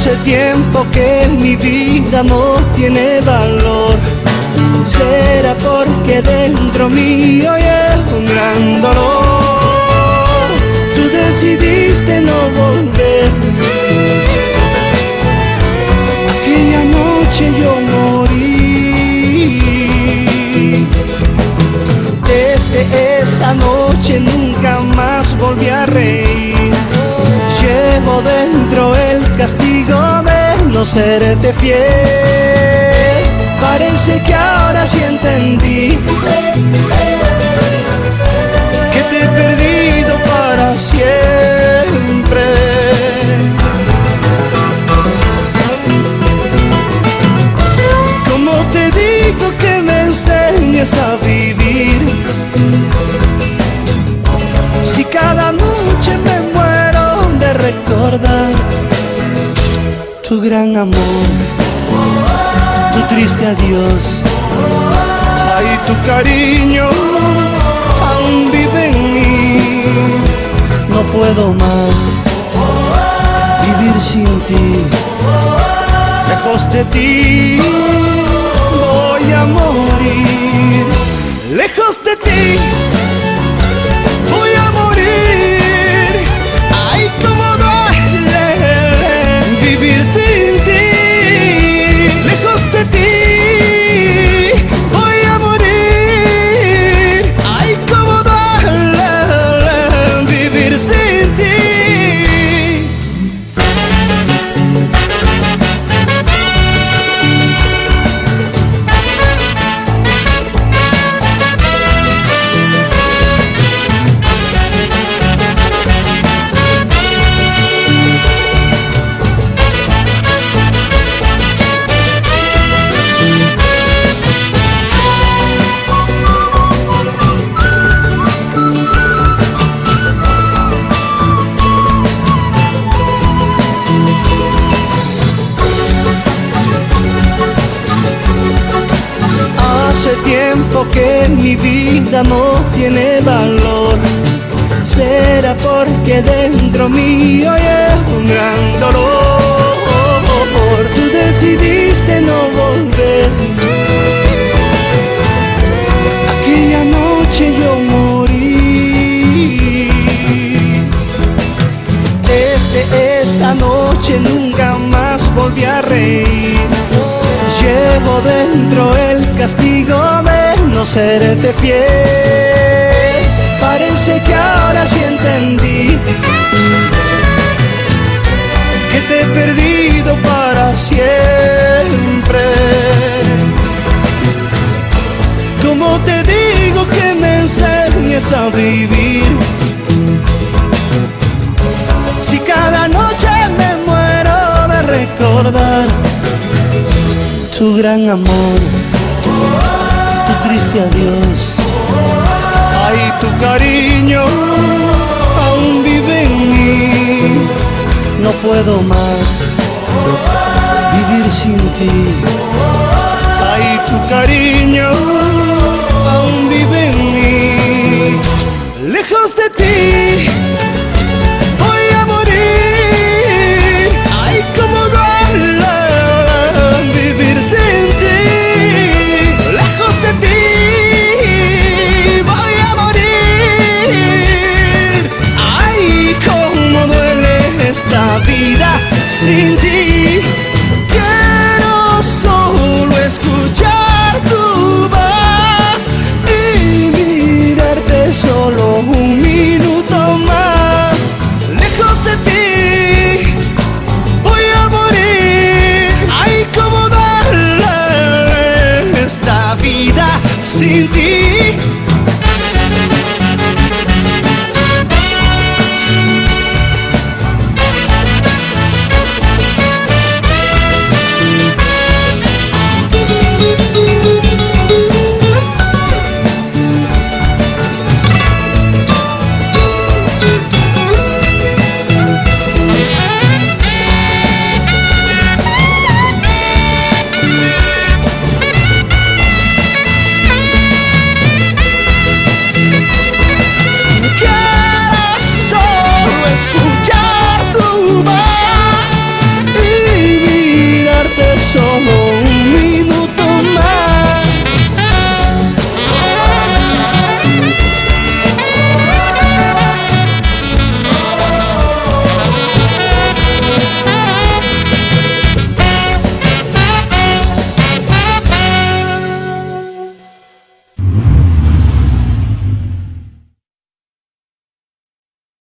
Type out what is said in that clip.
Hace tiempo que mi vida no tiene valor. Será porque dentro mío hay un gran dolor. Tú decidiste no volver. Aquella noche yo morí. Desde esa noche nunca más volví a reír. Llevo dentro el castigo de no serte fiel. Parece que ahora sí entendí que te he perdido para siempre. ¿Cómo te digo que me enseñes a vivir? Si cada noche me muero de recordar tu gran amor, tu triste adiós. Ay, tu cariño aún vive en mí. No puedo más vivir sin ti. Lejos de ti voy a morir. Lejos de ti voy a morir. Ay, cómo duele vivir sin ti. Hace tiempo que mi vida no tiene valor. Será porque dentro mío hay un gran dolor. Tú decidiste no volver. Aquella noche yo morí. Desde esa noche nunca más volví a reír. Llevo dentro el castigo de no serte fiel. Parece que ahora sí entendí que te he perdido para siempre. ¿Cómo te digo que me enseñes a vivir? Si cada noche me muero de recordar tu gran amor, tu triste adiós. Ay, tu cariño aún vive en mí. No puedo más vivir sin ti. Ay, tu cariño aún vive en mí. Lejos de ti voy a morir. Ay, cómo duele vivir sin ti. Lejos de ti voy a morir. Ay, cómo duele esta vida sin ti.